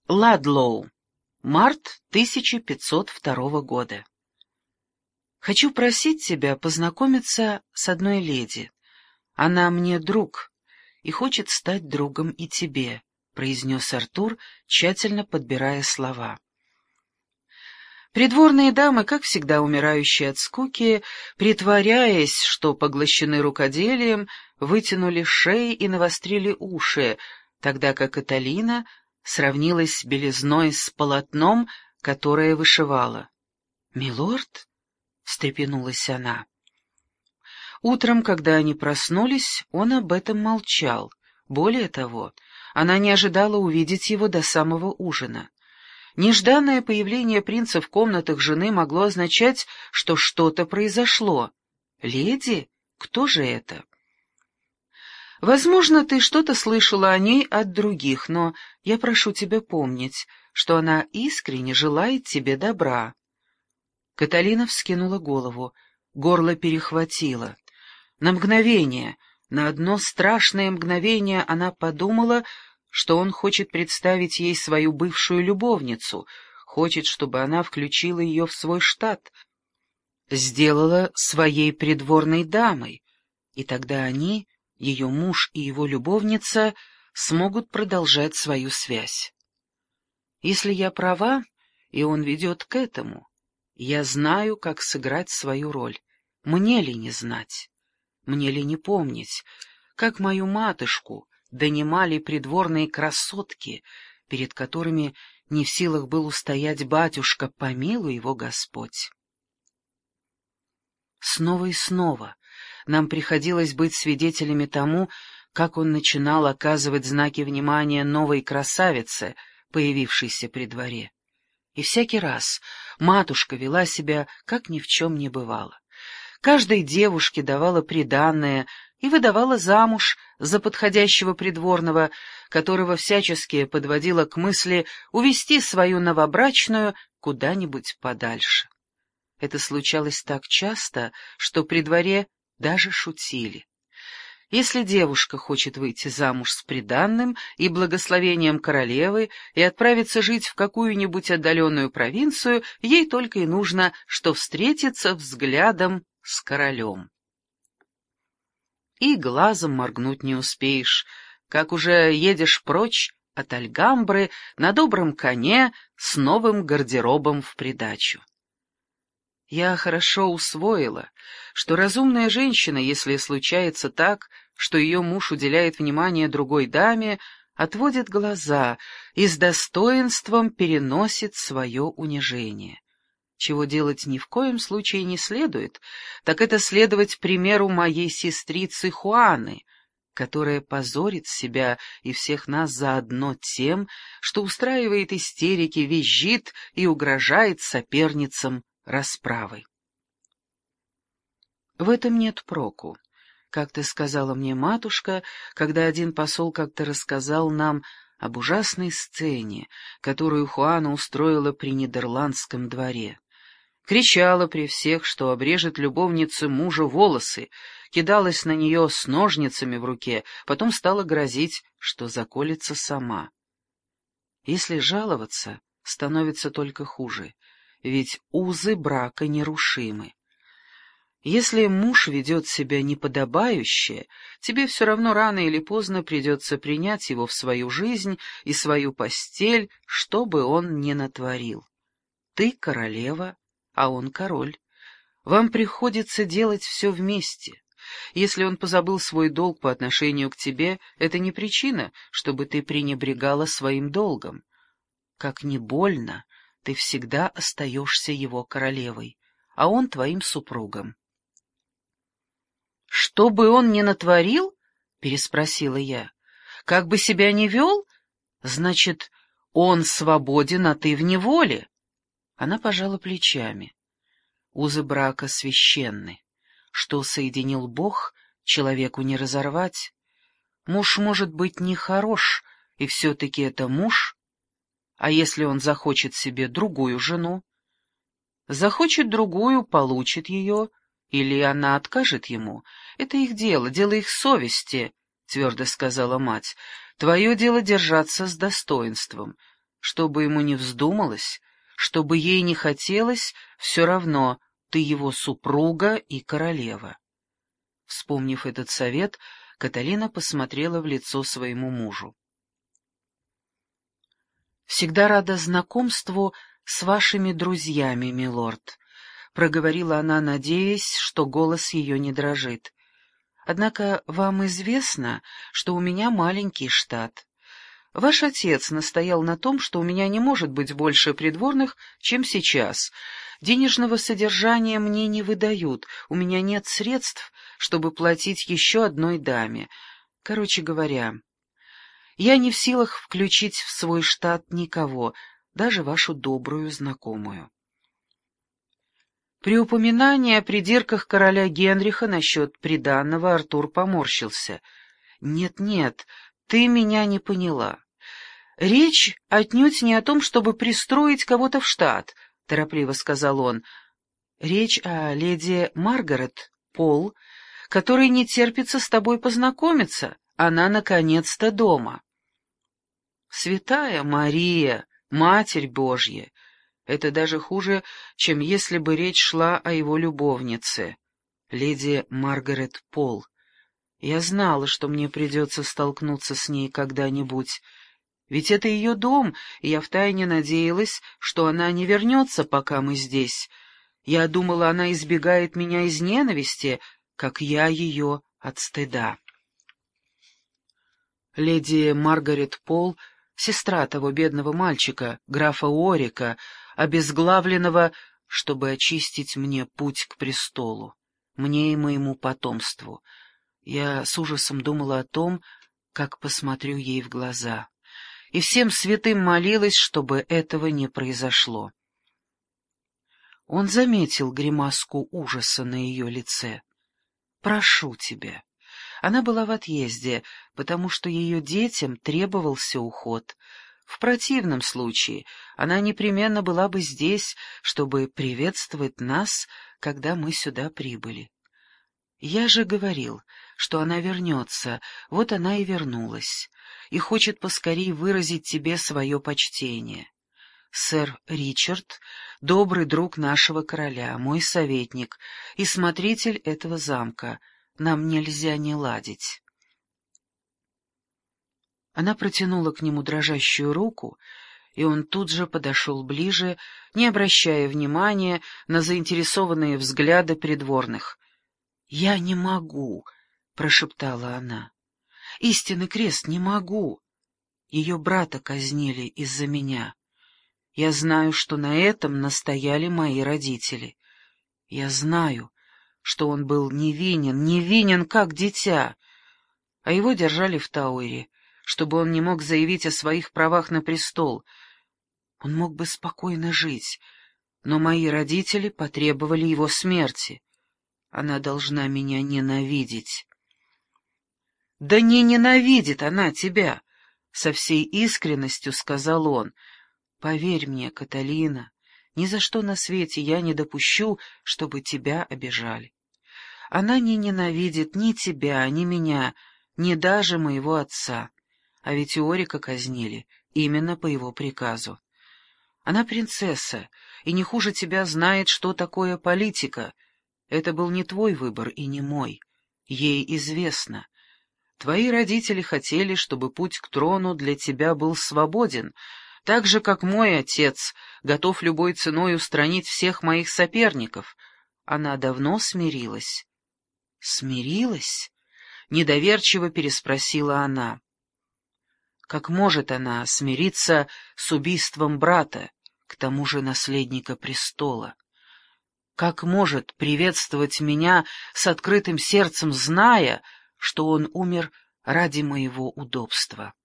Ладлоу. Март 1502 года. Хочу просить тебя познакомиться с одной леди. Она мне друг и хочет стать другом и тебе, произнес Артур, тщательно подбирая слова. Придворные дамы, как всегда умирающие от скуки, притворяясь, что поглощены рукоделием, вытянули шеи и навострили уши, тогда как Каталина сравнилась белизной с полотном, которое вышивала. «Милорд?» — встрепенулась она. Утром, когда они проснулись, он об этом молчал. Более того, она не ожидала увидеть его до самого ужина. Нежданное появление принца в комнатах жены могло означать, что что-то произошло. «Леди? Кто же это?» «Возможно, ты что-то слышала о ней от других, но я прошу тебя помнить, что она искренне желает тебе добра». Каталина вскинула голову, горло перехватило. На мгновение, на одно страшное мгновение она подумала, что он хочет представить ей свою бывшую любовницу, хочет, чтобы она включила ее в свой штат, сделала своей придворной дамой, и тогда они, ее муж и его любовница, смогут продолжать свою связь. Если я права, и он ведет к этому, я знаю, как сыграть свою роль. Мне ли не знать? Мне ли не помнить, как мою матушку донимали придворные красотки, перед которыми не в силах был устоять батюшка, помилуй его Господь. Снова и снова нам приходилось быть свидетелями тому, как он начинал оказывать знаки внимания новой красавице, появившейся при дворе. И всякий раз матушка вела себя, как ни в чем не бывало. Каждой девушке давала приданое и выдавала замуж за подходящего придворного, которого всячески подводила к мысли увести свою новобрачную куда-нибудь подальше. Это случалось так часто, что при дворе даже шутили. Если девушка хочет выйти замуж с приданным и благословением королевы и отправиться жить в какую-нибудь отдаленную провинцию, ей только и нужно, что встретиться взглядом с королем. И глазом моргнуть не успеешь, как уже едешь прочь от Альгамбры на добром коне с новым гардеробом в придачу. Я хорошо усвоила, что разумная женщина, если случается так, что ее муж уделяет внимание другой даме, отводит глаза и с достоинством переносит свое унижение. Чего делать ни в коем случае не следует, так это следовать примеру моей сестрицы Хуаны, которая позорит себя и всех нас заодно тем, что устраивает истерики, визжит и угрожает соперницам расправой. В этом нет проку. Как ты сказала мне матушка, когда один посол как-то рассказал нам об ужасной сцене, которую Хуана устроила при нидерландском дворе. Кричала при всех, что обрежет любовнице мужа волосы, кидалась на нее с ножницами в руке, потом стала грозить, что заколется сама. Если жаловаться, становится только хуже, ведь узы брака нерушимы. Если муж ведет себя неподобающе, тебе все равно рано или поздно придется принять его в свою жизнь и свою постель, что бы он ни натворил. Ты королева, а он король. Вам приходится делать все вместе. Если он позабыл свой долг по отношению к тебе, это не причина, чтобы ты пренебрегала своим долгом. Как ни больно, ты всегда остаешься его королевой, а он твоим супругом. «Что бы он ни натворил?» — переспросила я. «Как бы себя ни вел? Значит, он свободен, а ты в неволе?» Она пожала плечами. Узы брака священны. Что соединил Бог, человеку не разорвать. Муж может быть нехорош, и все-таки это муж. А если он захочет себе другую жену? Захочет другую, получит ее, или она откажет ему. Это их дело, дело их совести, — твердо сказала мать. Твое дело держаться с достоинством. Чтобы ему не вздумалось, чтобы ей не хотелось, все равно ты его супруга и королева. Вспомнив этот совет, Каталина посмотрела в лицо своему мужу. «Всегда рада знакомству с вашими друзьями, милорд», — проговорила она, надеясь, что голос ее не дрожит. «Однако вам известно, что у меня маленький штат. Ваш отец настоял на том, что у меня не может быть больше придворных, чем сейчас. Денежного содержания мне не выдают, у меня нет средств, чтобы платить еще одной даме. Короче говоря, я не в силах включить в свой штат никого, даже вашу добрую знакомую». При упоминании о придирках короля Генриха насчет приданого Артур поморщился. «Нет, ты меня не поняла. Речь отнюдь не о том, чтобы пристроить кого-то в штат», — торопливо сказал он. «Речь о леди Маргарет Пол, которой не терпится с тобой познакомиться. Она наконец-то дома». «Святая Мария, Матерь Божья! Это даже хуже, чем если бы речь шла о его любовнице, леди Маргарет Пол. Я знала, что мне придется столкнуться с ней когда-нибудь. Ведь это ее дом, и я втайне надеялась, что она не вернется, пока мы здесь. Я думала, она избегает меня из ненависти, как я ее от стыда». Леди Маргарет Пол — сестра того бедного мальчика, графа Уорика, обезглавленного, чтобы очистить мне путь к престолу, мне и моему потомству. Я с ужасом думала о том, как посмотрю ей в глаза, и всем святым молилась, чтобы этого не произошло. Он заметил гримаску ужаса на ее лице. «Прошу тебя». Она была в отъезде, потому что ее детям требовался уход. В противном случае она непременно была бы здесь, чтобы приветствовать нас, когда мы сюда прибыли. Я же говорил, что она вернется, вот она и вернулась, и хочет поскорей выразить тебе свое почтение. Сэр Ричард — добрый друг нашего короля, мой советник и смотритель этого замка. Нам нельзя не ладить». Она протянула к нему дрожащую руку, и он тут же подошел ближе, не обращая внимания на заинтересованные взгляды придворных. «Я не могу», — прошептала она. «Истинный крест, не могу. Ее брата казнили из-за меня. Я знаю, что на этом настояли мои родители. Я знаю, что он был невинен, как дитя, а его держали в Тауэре, чтобы он не мог заявить о своих правах на престол. Он мог бы спокойно жить, но мои родители потребовали его смерти. Она должна меня ненавидеть». «Да не ненавидит она тебя!» — со всей искренностью сказал он. «Поверь мне, Каталина, ни за что на свете я не допущу, чтобы тебя обижали. Она не ненавидит ни тебя, ни меня, ни даже моего отца. А ведь Иорика казнили именно по его приказу. Она принцесса, и не хуже тебя знает, что такое политика. Это был не твой выбор и не мой. Ей известно. Твои родители хотели, чтобы путь к трону для тебя был свободен, так же, как мой отец готов любой ценой устранить всех моих соперников. Она давно смирилась». «Смирилась?» — недоверчиво переспросила она. «Как может она смириться с убийством брата, к тому же наследника престола? Как может приветствовать меня с открытым сердцем, зная, что он умер ради моего удобства?»